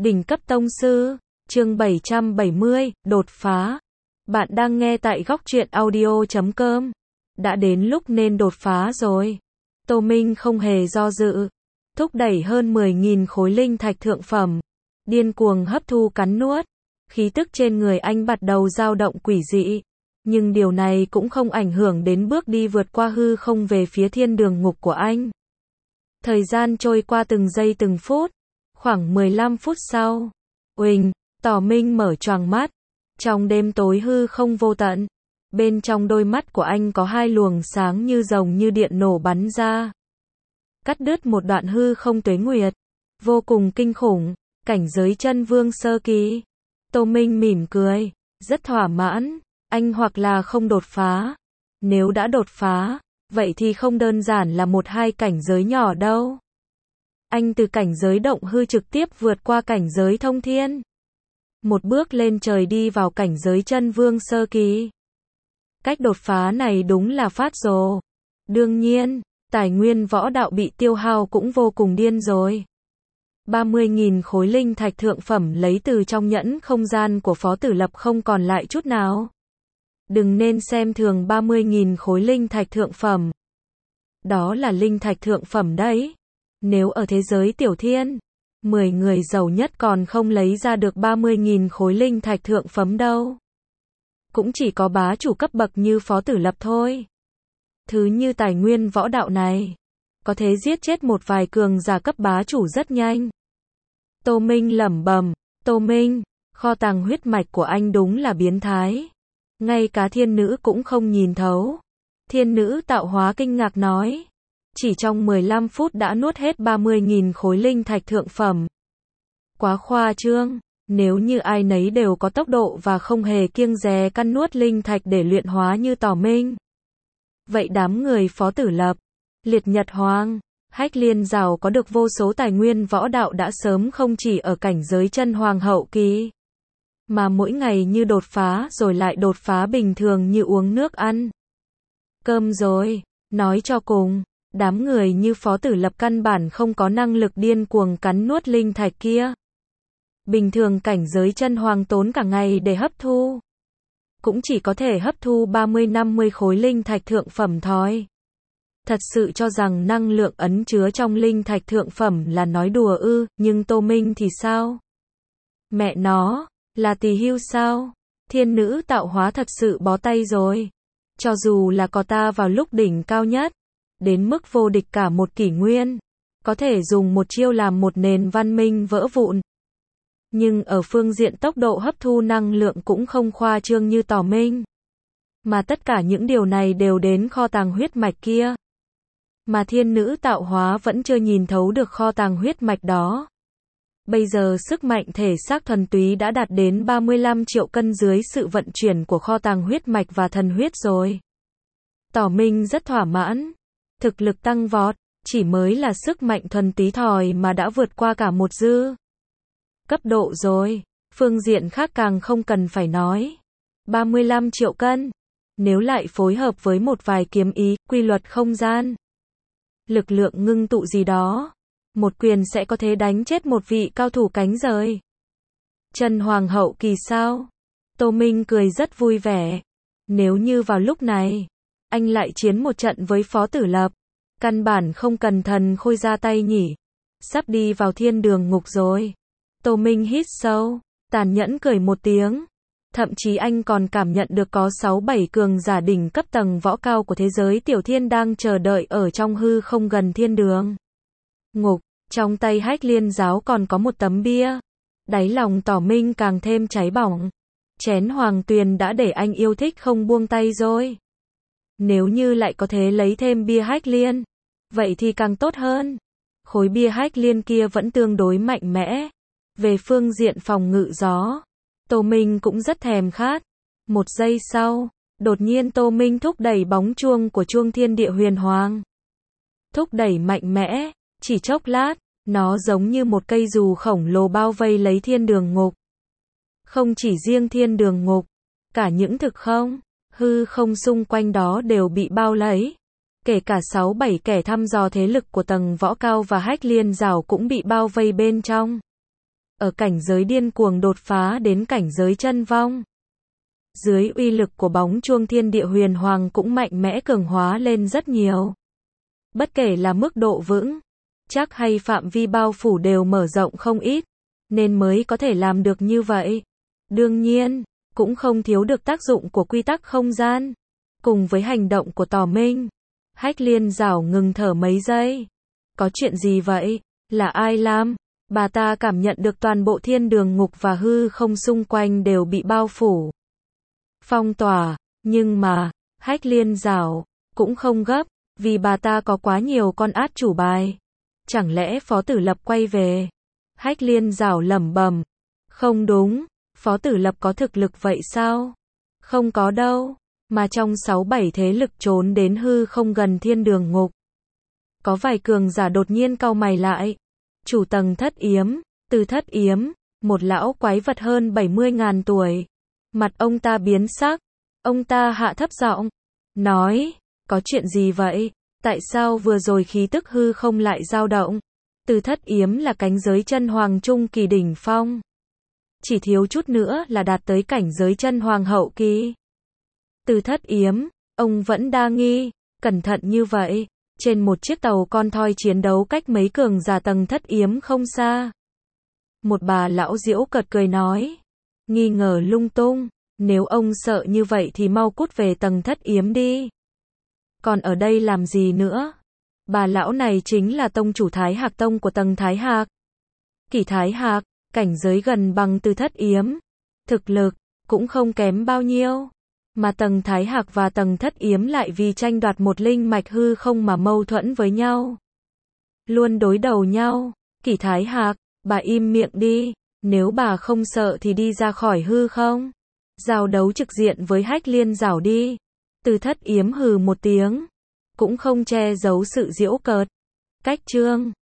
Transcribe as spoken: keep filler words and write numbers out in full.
Đỉnh cấp tông sư, chương bảy trăm bảy mươi, đột phá. Bạn đang nghe tại góc truyện audio chấm com. Đã đến lúc nên đột phá rồi. Tô Minh không hề do dự. Thúc đẩy hơn mười nghìn khối linh thạch thượng phẩm. Điên cuồng hấp thu cắn nuốt. Khí tức trên người anh bắt đầu dao động quỷ dị. Nhưng điều này cũng không ảnh hưởng đến bước đi vượt qua hư không về phía thiên đường ngục của anh. Thời gian trôi qua từng giây từng phút. Khoảng mười lăm phút sau. Uỳnh, Tỏ Minh mở choàng mắt. Trong đêm tối hư không vô tận. Bên trong đôi mắt của anh có hai luồng sáng như rồng như điện nổ bắn ra. Cắt đứt một đoạn hư không tuế nguyệt. Vô cùng kinh khủng. Cảnh giới chân vương sơ kỳ. Tô Minh mỉm cười. Rất thỏa mãn. Anh hoặc là không đột phá. Nếu đã đột phá, vậy thì không đơn giản là một hai cảnh giới nhỏ đâu. Anh từ cảnh giới động hư trực tiếp vượt qua cảnh giới thông thiên. Một bước lên trời đi vào cảnh giới chân vương sơ kỳ. Cách đột phá này đúng là phát rồ. Đương nhiên, tài nguyên võ đạo bị tiêu hao cũng vô cùng điên rồi. ba mươi nghìn khối linh thạch thượng phẩm lấy từ trong nhẫn không gian của Phó Tử Lập không còn lại chút nào. Đừng nên xem thường ba mươi nghìn khối linh thạch thượng phẩm. Đó là linh thạch thượng phẩm đấy. Nếu ở thế giới tiểu thiên, mười người giàu nhất còn không lấy ra được ba mươi nghìn khối linh thạch thượng phẩm đâu. Cũng chỉ có bá chủ cấp bậc như Phó Tử Lập thôi. Thứ như tài nguyên võ đạo này, có thể giết chết một vài cường giả cấp bá chủ rất nhanh. Tô Minh lẩm bẩm, Tô Minh, kho tàng huyết mạch của anh đúng là biến thái. Ngay cả thiên nữ cũng không nhìn thấu. Thiên nữ tạo hóa kinh ngạc nói. Chỉ trong mười lăm phút đã nuốt hết ba mươi nghìn khối linh thạch thượng phẩm. Quá khoa trương, nếu như ai nấy đều có tốc độ và không hề kiêng dè căn nuốt linh thạch để luyện hóa như Tỏ Minh. Vậy đám người Phó Tử Lập, Liệt Nhật Hoàng, Hách Liên giàu có được vô số tài nguyên võ đạo đã sớm không chỉ ở cảnh giới chân hoàng hậu kỳ. Mà mỗi ngày như đột phá rồi lại đột phá bình thường như uống nước ăn cơm rồi. Nói cho cùng, đám người như Phó Tử Lập căn bản không có năng lực điên cuồng cắn nuốt linh thạch kia. Bình thường cảnh giới chân hoàng tốn cả ngày để hấp thu. Cũng chỉ có thể hấp thu ba mươi năm mươi khối linh thạch thượng phẩm thôi. Thật sự cho rằng năng lượng ẩn chứa trong linh thạch thượng phẩm là nói đùa ư, nhưng Tô Minh thì sao? Mẹ nó, là tỳ hưu sao? Thiên nữ tạo hóa thật sự bó tay rồi. Cho dù là có ta vào lúc đỉnh cao nhất, đến mức vô địch cả một kỷ nguyên, có thể dùng một chiêu làm một nền văn minh vỡ vụn. Nhưng ở phương diện tốc độ hấp thu năng lượng cũng không khoa trương như Tỏ Minh. Mà tất cả những điều này đều đến kho tàng huyết mạch kia. Mà thiên nữ tạo hóa vẫn chưa nhìn thấu được kho tàng huyết mạch đó. Bây giờ sức mạnh thể xác thuần túy đã đạt đến ba mươi lăm triệu cân dưới sự vận chuyển của kho tàng huyết mạch và thần huyết rồi. Tỏ Minh rất thỏa mãn. Thực lực tăng vọt, chỉ mới là sức mạnh thuần túy thòi mà đã vượt qua cả một dư cấp độ rồi. Phương diện khác càng không cần phải nói. ba mươi lăm triệu cân. Nếu lại phối hợp với một vài kiếm ý, quy luật không gian, lực lượng ngưng tụ gì đó, một quyền sẽ có thể đánh chết một vị cao thủ cánh rời. Chân hoàng hậu kỳ sao? Tô Minh cười rất vui vẻ. Nếu như vào lúc này, anh lại chiến một trận với Phó Tử Lập, căn bản không cần thần khôi ra tay nhỉ. Sắp đi vào thiên đường ngục rồi. Tô Minh hít sâu, tàn nhẫn cười một tiếng. Thậm chí anh còn cảm nhận được có sáu bảy cường giả đỉnh cấp tầng võ cao của thế giới tiểu thiên đang chờ đợi ở trong hư không gần thiên đường ngục. Trong tay Hách Liên giáo còn có một tấm bia. Đáy lòng Tỏ Minh càng thêm cháy bỏng. Chén hoàng tuyền đã để anh yêu thích không buông tay rồi. Nếu như lại có thể lấy thêm bia Hách Liên, vậy thì càng tốt hơn. Khối bia Hách Liên kia vẫn tương đối mạnh mẽ. Về phương diện phòng ngự gió, Tô Minh cũng rất thèm khát. Một giây sau, đột nhiên Tô Minh thúc đẩy bóng chuông của chuông thiên địa huyền hoàng. Thúc đẩy mạnh mẽ, chỉ chốc lát, nó giống như một cây dù khổng lồ bao vây lấy thiên đường ngục. Không chỉ riêng thiên đường ngục, cả những thực không, hư không xung quanh đó đều bị bao lấy. Kể cả sáu bảy kẻ thăm dò thế lực của tầng võ cao và Hách Liên giảo cũng bị bao vây bên trong. ở cảnh giới điên cuồng đột phá đến cảnh giới chân vong. Dưới uy lực của bóng chuông thiên địa huyền hoàng cũng mạnh mẽ cường hóa lên rất nhiều. Bất kể là mức độ vững chắc hay phạm vi bao phủ đều mở rộng không ít, nên mới có thể làm được như vậy. Đương nhiên, cũng không thiếu được tác dụng của quy tắc không gian. Cùng với hành động của Tò Minh, Hách Liên Giảo ngừng thở mấy giây. Có chuyện gì vậy? Là ai làm? Bà ta cảm nhận được toàn bộ thiên đường ngục và hư không xung quanh đều bị bao phủ, phong tỏa, nhưng mà, Hách Liên Giảo cũng không gấp, vì bà ta có quá nhiều con át chủ bài. Chẳng lẽ Phó Tử Lập quay về? Hách Liên Giảo lẩm bẩm, không đúng, Phó Tử Lập có thực lực vậy sao? Không có đâu, mà trong sáu bảy thế lực trốn đến hư không gần thiên đường ngục. Có vài cường giả đột nhiên cau mày lại. Chủ tầng Thất Yếm, Từ Thất Yếm, một lão quái vật hơn bảy mươi ngàn tuổi. Mặt ông ta biến sắc, ông ta hạ thấp giọng, nói, có chuyện gì vậy? Tại sao vừa rồi khí tức hư không lại dao động? Từ Thất Yếm là cánh giới chân hoàng trung kỳ đỉnh phong. Chỉ thiếu chút nữa là đạt tới cảnh giới chân hoàng hậu kỳ. Từ Thất Yếm, ông vẫn đa nghi, cẩn thận như vậy. Trên một chiếc tàu con thoi chiến đấu cách mấy cường giả tầng Thất Yếm không xa. Một bà lão diễu cợt cười nói, nghi ngờ lung tung, nếu ông sợ như vậy thì mau cút về tầng Thất Yếm đi. Còn ở đây làm gì nữa? Bà lão này chính là tông chủ Thái Hạc Tông của tầng Thái Hạc. Kỷ Thái Hạc, cảnh giới gần bằng Từ Thất Yếm. Thực lực, cũng không kém bao nhiêu. Mà tầng Thái Hạc và tầng Thất Yếm lại vì tranh đoạt một linh mạch hư không mà mâu thuẫn với nhau. Luôn đối đầu nhau. Kỷ Thái Hạc, bà im miệng đi, nếu bà không sợ thì đi ra khỏi hư không. Giao đấu trực diện với Hách Liên Giảo đi. Từ Thất Yếm hừ một tiếng, cũng không che giấu sự giễu cợt. Cách chương